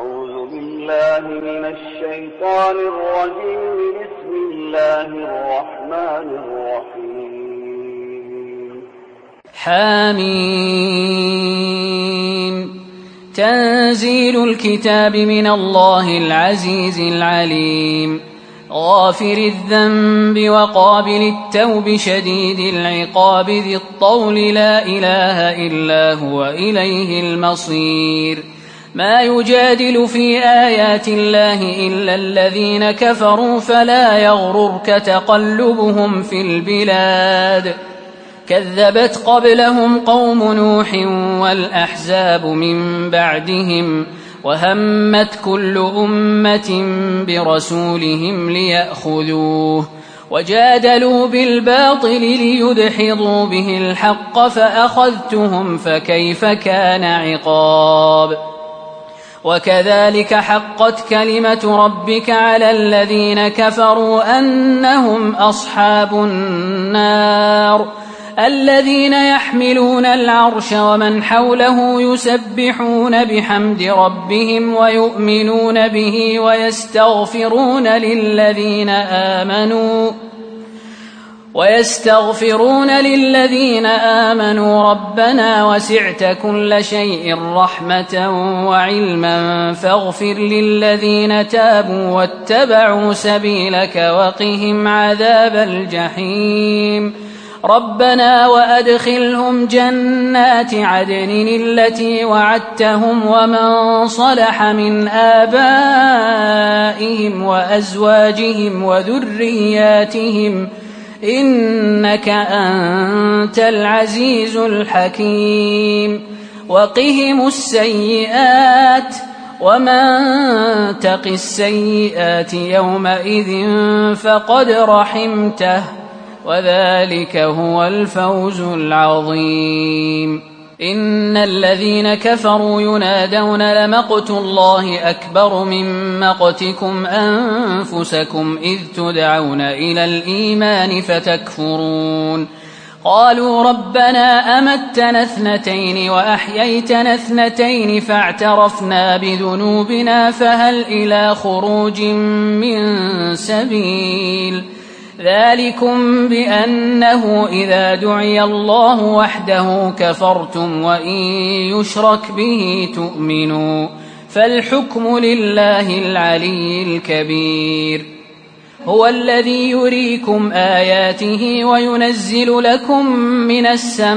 أعوذ بالله من الشيطان الرجيم. بسم الله الرحمن الرحيم. حميم. تنزيل الكتاب من الله العزيز العليم. غافر الذنب وقابل التوب شديد العقاب ذي الطول لا إله إلا هو إليه المصير. ما يجادل في آيات الله إلا الذين كفروا فلا يغررك تقلبهم في البلاد. كذبت قبلهم قوم نوح والأحزاب من بعدهم وهمت كل أمة برسولهم ليأخذوه وجادلوا بالباطل ليدحضوا به الحق فأخذتهم فكيف كان عقاب. وكذلك حقت كلمة ربك على الذين كفروا أنهم أصحاب النار الذين يحملون العرش ومن حوله يسبحون بحمد ربهم ويؤمنون به ويستغفرون للذين آمنوا ربنا وسعت كل شيء رحمة وعلما فاغفر للذين تابوا واتبعوا سبيلك وقهم عذاب الجحيم. ربنا وأدخلهم جنات عدن التي وعدتهم ومن صلح من آبائهم وأزواجهم وذرياتهم إنك أنت العزيز الحكيم. وقهم السيئات ومن تق السيئات يومئذ فقد رحمته وذلك هو الفوز العظيم. إن الذين كفروا ينادون لمقت الله أكبر من مقتكم أنفسكم إذ تدعون إلى الإيمان فتكفرون. قالوا ربنا أمتنا اثنتين وأحييتنا اثنتين فاعترفنا بذنوبنا فهل إلى خروج من سبيل. ذلكم بأنه إذا دعي الله وحده كفرتم وإن يشرك به تؤمنوا فالحكم لله العلي الكبير. هو الذي يريكم آياته وينزل لكم من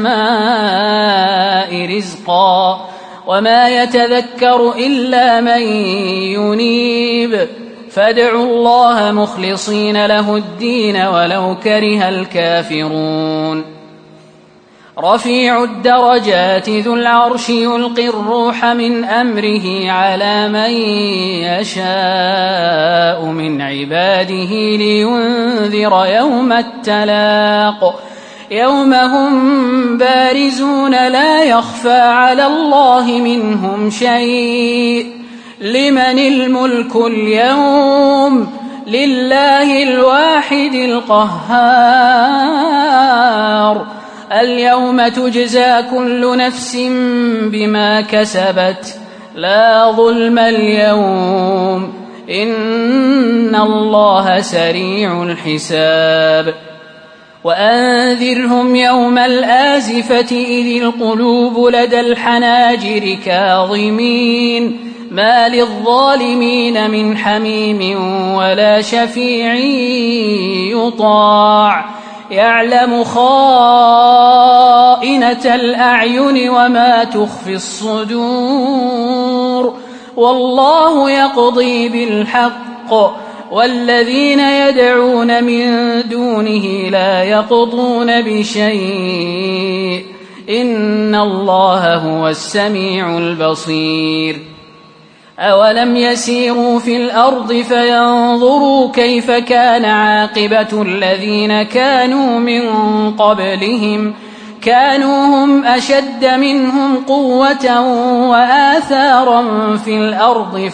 السماء رزقا وما يتذكر إلا من ينيب فادعوا الله مخلصين له الدين ولو كره الكافرون. رفيع الدرجات ذو العرش يلقي الروح من أمره على من يشاء من عباده لينذر يوم التلاق يوم هم بارزون لا يخفى على الله منهم شيء. لمن الملك اليوم لله الواحد القهار. اليوم تجزى كل نفس بما كسبت لا ظلم اليوم إن الله سريع الحساب. وأنذرهم يوم الآزفة إذ القلوب لدى الحناجر كاظمين ما للظالمين من حميم ولا شفيع يطاع يعلم خائنة الأعين وما تخفي الصدور والله يقضي بالحق والذين يدعون من دونه لا يقضون بشيء إن الله هو السميع البصير. أولم يسيروا في الأرض فينظروا كيف كان عاقبة الذين كانوا من قبلهم كانوا هم أشد منهم قوة وآثارا في الأرض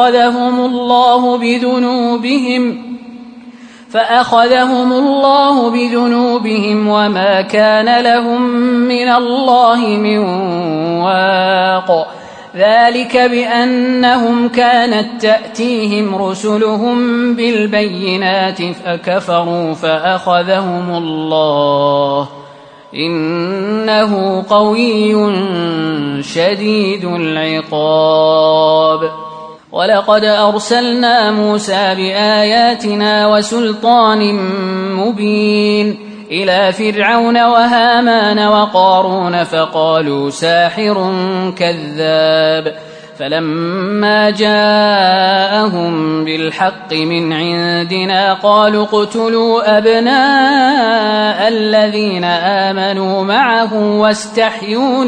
فأخذهم الله بذنوبهم وما كان لهم من الله من واق. ذلك بأنهم كانت تأتيهم رسلهم بالبينات فكفروا فأخذهم الله إنه قوي شديد العقاب. ولقد أرسلنا موسى بآياتنا وسلطان مبين إلى فرعون وهامان وقارون فقالوا ساحر كذاب، فلما جاءهم بالحق من عندنا قالوا اقتلوا أبناء الذين آمنوا معه واستحيوا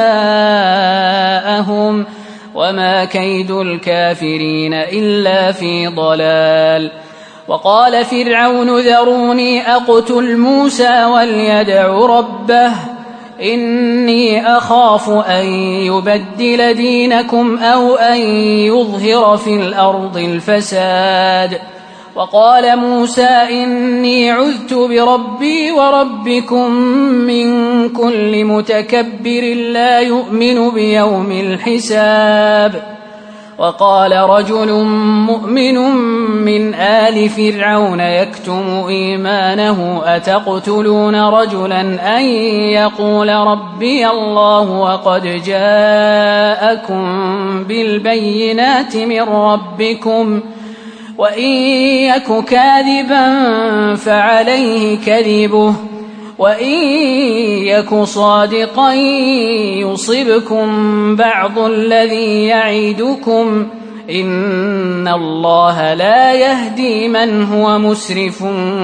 نساءهم وما كيد الكافرين إلا في ضلال. وقال فرعون ذروني أقتل موسى وليدع ربه إني أخاف أن يبدل دينكم أو أن يظهر في الأرض الفساد. وقال موسى إني عذت بربي وربكم من كل متكبر لا يؤمن بيوم الحساب. وقال رجل مؤمن من آل فرعون يكتم إيمانه أتقتلون رجلا أن يقول ربي الله وقد جاءكم بالبينات من ربكم وإن يك كاذبا فعليه كذبه وإن يك صادقا يصبكم بعض الذي يعدكم إن الله لا يهدي من هو مسرف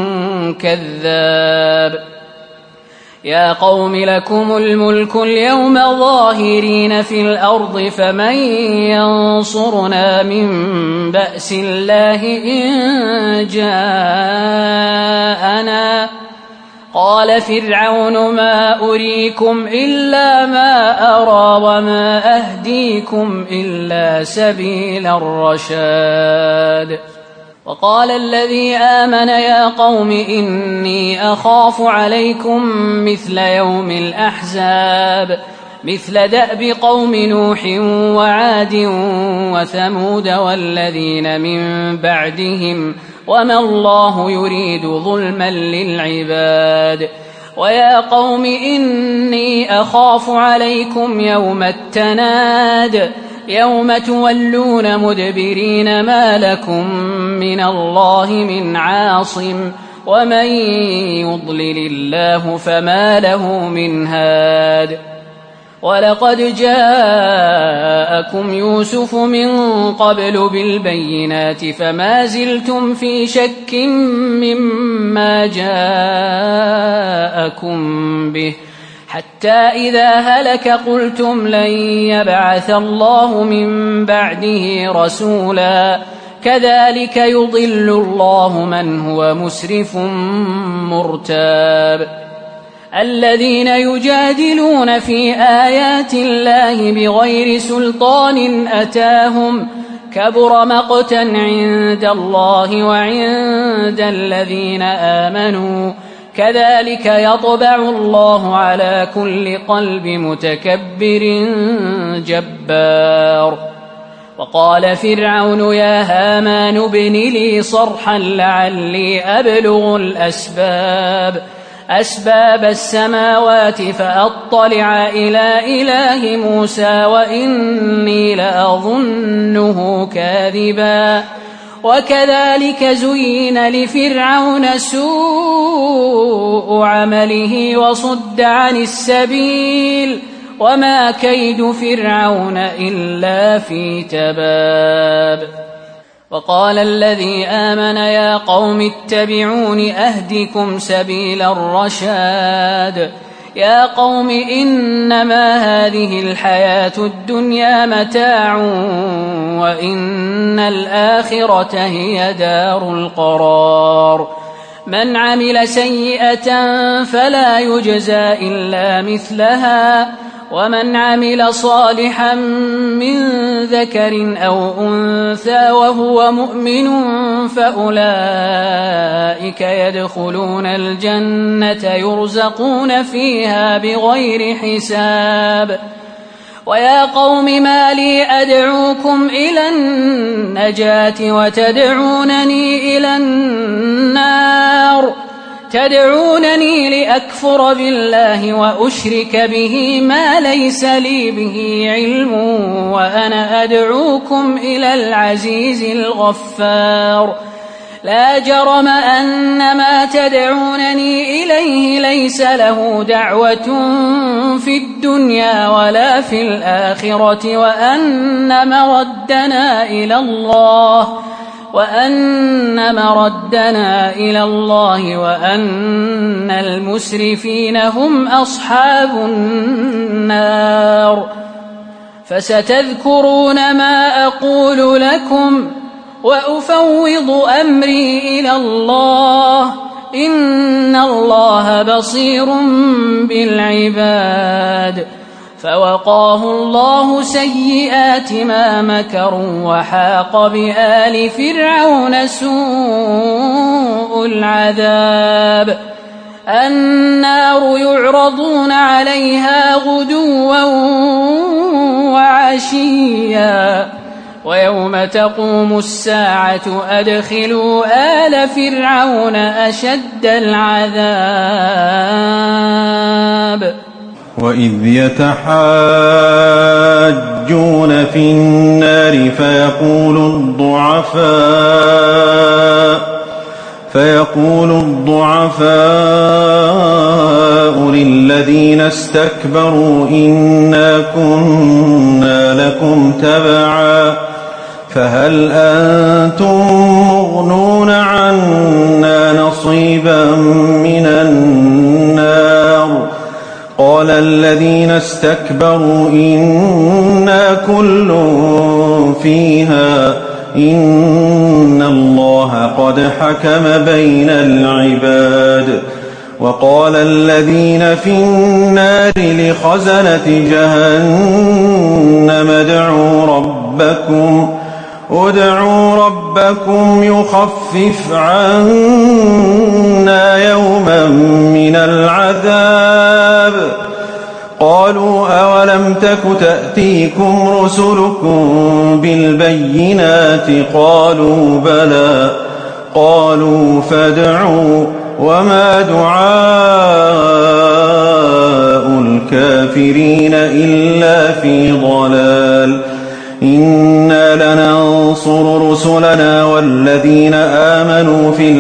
كذاب. يا قوم لكم الملك اليوم ظاهرين في الأرض فمن ينصرنا من بأس الله إن جاءنا. قال فرعون ما أريكم إلا ما أرى وما أهديكم إلا سبيل الرشاد. وقال الذي آمن يا قوم إني أخاف عليكم مثل يوم الأحزاب مثل دأب قوم نوح وعاد وثمود والذين من بعدهم وما الله يريد ظلما للعباد. ويا قوم إني أخاف عليكم يوم التناد يوم تولون مدبرين ما لكم من الله من عاصم ومن يضلل الله فما له من هاد. ولقد جاءكم يوسف من قبل بالبينات فما زلتم في شك مما جاءكم به حتى إذا هلك قلتم لن يبعث الله من بعده رسولا كذلك يضل الله من هو مسرف مرتاب. الذين يجادلون في آيات الله بغير سلطان أتاهم كبر مقتا عند الله وعند الذين آمنوا كذلك يطبع الله على كل قلب متكبر جبار. وقال فرعون يا هامان ابن لي صرحا لعلي أبلغ أسباب السماوات فأطلع إلى إله موسى وإني لأظنه كاذبا. وكذلك زين لفرعون سوء عمله وصد عن السبيل وما كيد فرعون إلا في تباب. وقال الذي آمن يا قوم اتبعون أهدكم سبيل الرشاد. يا قوم إنما هذه الحياة الدنيا متاع وإن الآخرة هي دار القرار. من عمل سيئة فلا يجزى إلا مثلها ومن عمل صالحا من ذكر أو أنثى وهو مؤمن فأولئك يدخلون الجنة يرزقون فيها بغير حساب. ويا قوم ما لي أدعوكم إلى النجاة وتدعونني إلى النار تدعونني لأكفر بالله وأشرك به ما ليس لي به علم وأنا أدعوكم إلى العزيز الغفار لا جرم أن ما تدعونني إليه ليس له دعوة في الدنيا ولا في الآخرة وأن مردنا إلى الله وأن المسرفين هم أصحاب النار فستذكرون ما أقول لكم وأفوض أمري إلى الله إن الله بصير بالعباد فوقاه الله سيئات ما مكروا وحاق بآل فرعون سوء العذاب النار يعرضون عليها غدوا وعشيا ويوم تقوم الساعة أدخلوا آل فرعون أشد العذاب وإذ يتحاجون في النار فيقول الضعفاء للذين استكبروا إنا كنا لكم تبعا فهل أنتم مغنون عنا نصيبا من النار قال الذين استكبروا إنا كل فيها إن الله قد حكم بين العباد وقال الذين في النار لخزنة جهنم ادعوا ربكم يخفف عنا يوما من العذاب قالوا أولم تك تأتيكم رسلكم بالبينات قالوا بلى قالوا فادعوا وما دعاء الكافرين إلا في ضلال إنا لننصر رسلنا والذين آمنوا في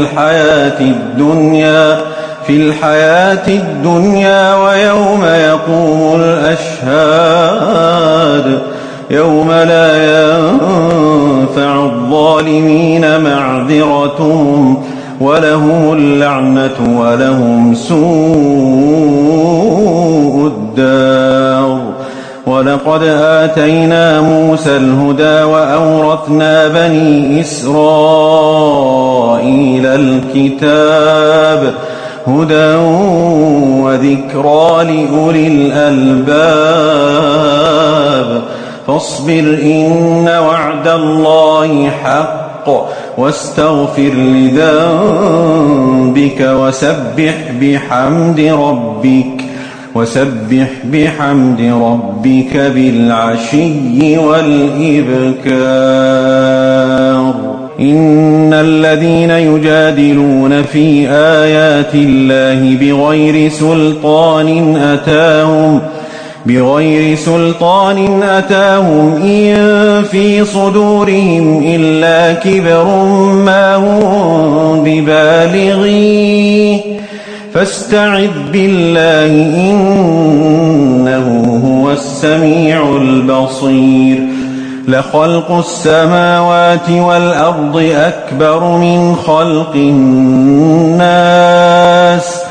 الحياة الدنيا ويوم يقوم الأشهاد يوم لا ينفع الظالمين معذرتهم ولهم اللعنة ولهم سوء الدار ولقد آتينا موسى الهدى وأورثنا بني إسرائيل الكتاب هدى وذكرى لأولي الألباب فاصبر إن وعد الله حق واستغفر لذنبك وسبح بحمد ربك بالعشي والإبكار إن الذين يجادلون في آيات الله بغير سلطان أتاهم إن في صدورهم إلا كبر ما هم ببالغيه فاستعذ بالله إنه هو السميع البصير لخلق السماوات والأرض أكبر من خلق الناس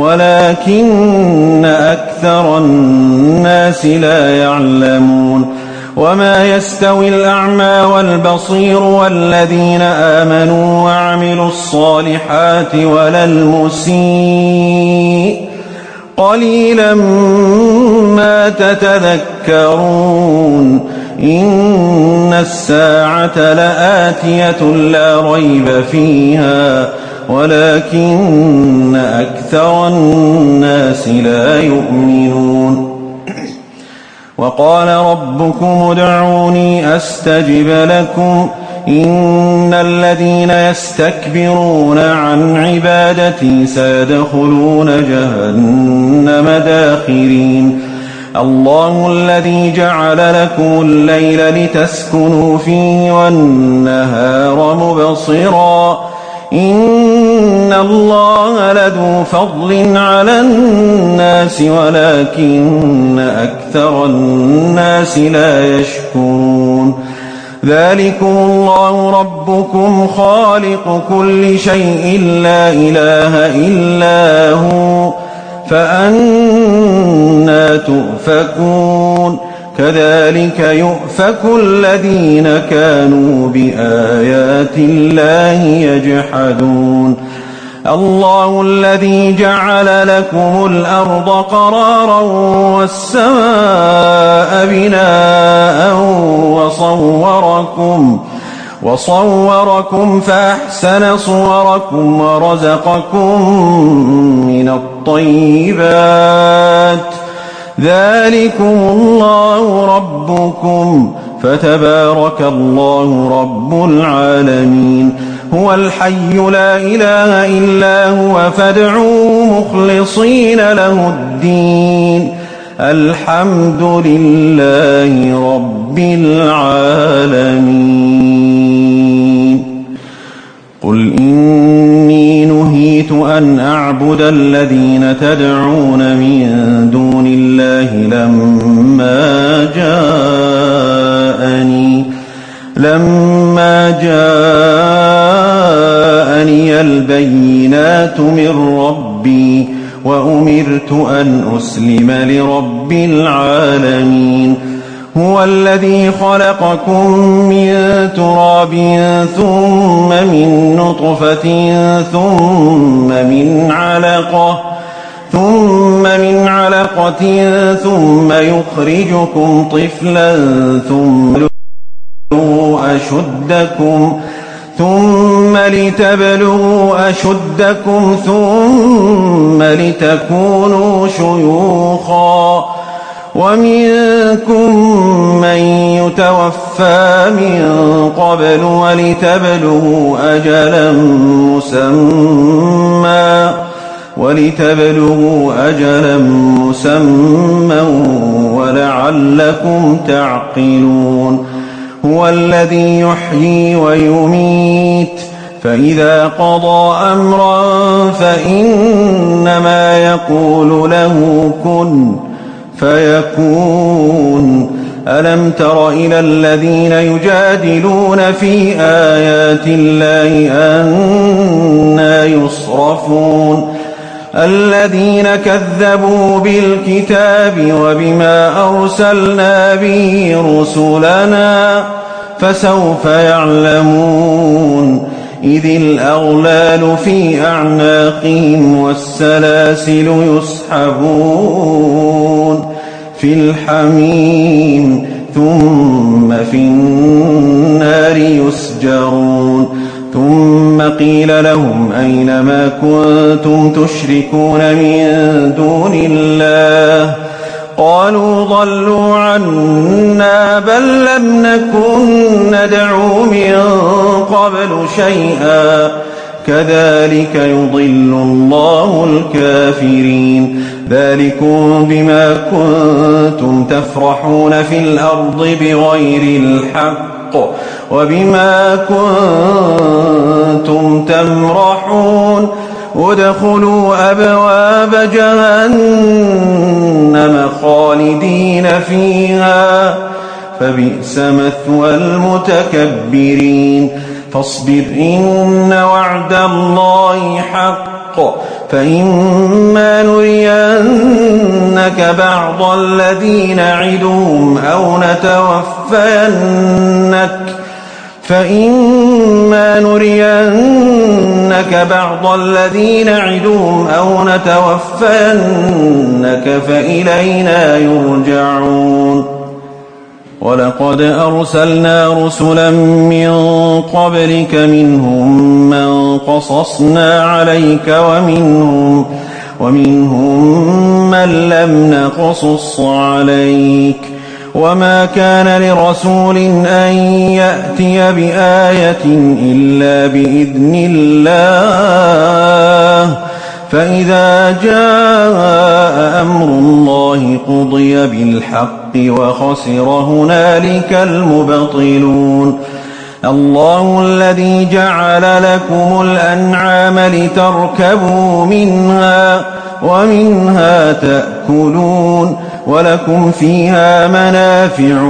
ولكن أكثر الناس لا يعلمون وما يستوي الأعمى والبصير والذين آمنوا وعملوا الصالحات ولا المسيء قليلا ما تتذكرون إن الساعة لآتية لا ريب فيها ولكن أكثر الناس لا يؤمنون وقال ربكم ادعوني أستجب لكم إن الذين يستكبرون عن عبادتي سيدخلون جهنم داخرين الله الذي جعل لكم الليل لتسكنوا فيه والنهار مبصرا إن الله لذو فضل على الناس ولكن أكثر الناس لا يشكرون ذلكم الله ربكم خالق كل شيء لا إله إلا هو فأنى تؤفكون كذلك يؤفك الذين كانوا بآيات الله يجحدون الله الذي جعل لكم الأرض قرارا والسماء بناء وصوركم فأحسن صوركم ورزقكم من الطيبات ذلكم الله ربكم فتبارك الله رب العالمين هو الحي لا إله إلا هو فادعوه مخلصين له الدين الحمد لله رب العالمين قل إني نهيت أن أعبد الذين تدعون من دون الله لما جاءني البينات من ربي وأمرت أن أسلم لرب العالمين هو الذي خلقكم من تراب ثم من نطفة ثم من علقة ثم يخرجكم طفلا ثم لتبلغوا أشدكم ثم لتكونوا شيوخا ومنكم من يتوفى من قبل ولتبلغوا أجلا مسمى ولعلكم تعقلون هو الذي يحيي ويميت فإذا قضى أمرا فإنما يقول له كن فيكون ألم تر إلى الذين يجادلون في آيات الله أنى يصرفون الذين كذبوا بالكتاب وبما أرسلنا به رسلنا فسوف يعلمون إذ الأغلال في أعناقهم والسلاسل يسحبون في الحميم ثم في النار يسجرون ثم قيل لهم أين ما كنتم تشركون من دون الله قالوا ضلوا عنا بل لم نكن ندعو من قبل شيئا كذلك يضل الله الكافرين ذلكم بما كنتم تفرحون في الأرض بغير الحق وبما كنتم تمرحون ادخلوا أبواب جهنم خالدين فيها فبئس مثوى المتكبرين فاصبر إن وعد الله حق فإما نرينك بعض الذي نعدهم أو نتوفينك فإلينا يرجعون ولقد أرسلنا رسلا من قبلك منهم من قصصنا عليك ومنهم من لم نقصص عليك وما كان لرسول أن يأتي بآية إلا بإذن الله فإذا جاء أمر الله قضي بالحق وخسر هنالك المبطلون الله الذي جعل لكم الأنعام لتركبوا منها ومنها تأكلون ولكم فيها منافع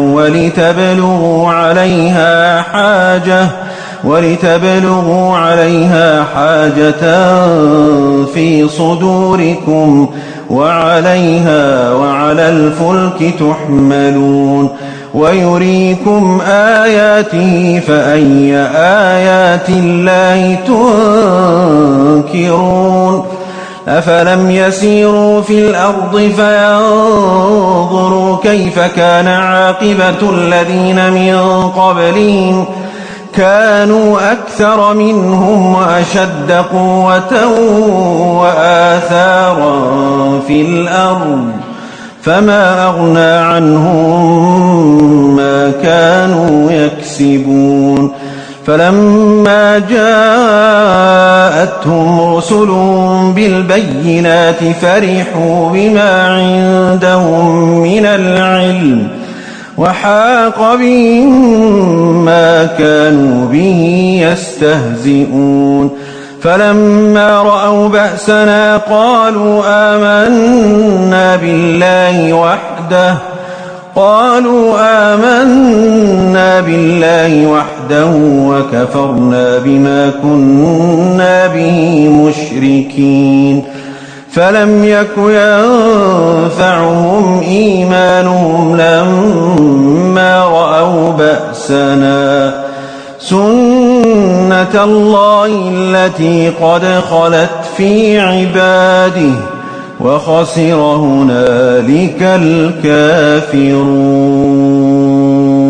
ولتبلغوا عليها حاجة في صدوركم وعليها وعلى الفلك تحملون ويريكم آياته فأي آيات الله تنكرون أفلم يسيروا في الأرض فينظروا كيف كان عاقبة الذين من قبلهم كانوا أكثر منهم وأشد قوة وآثارا في الأرض فما أغنى عنهم ما كانوا يكسبون فلما جاءتهم رسل بالبينات فرحوا بما عندهم من العلم وحاق بهم ما كانوا به يستهزئون فلما رأوا بأسنا قالوا آمنا بالله وحده وكفرنا بما كنا به مشركين فلم يك ينفعهم إيمانهم لما رأوا بأسنا سنة الله التي قد خلت في عباده وخسر هنالك الكافرون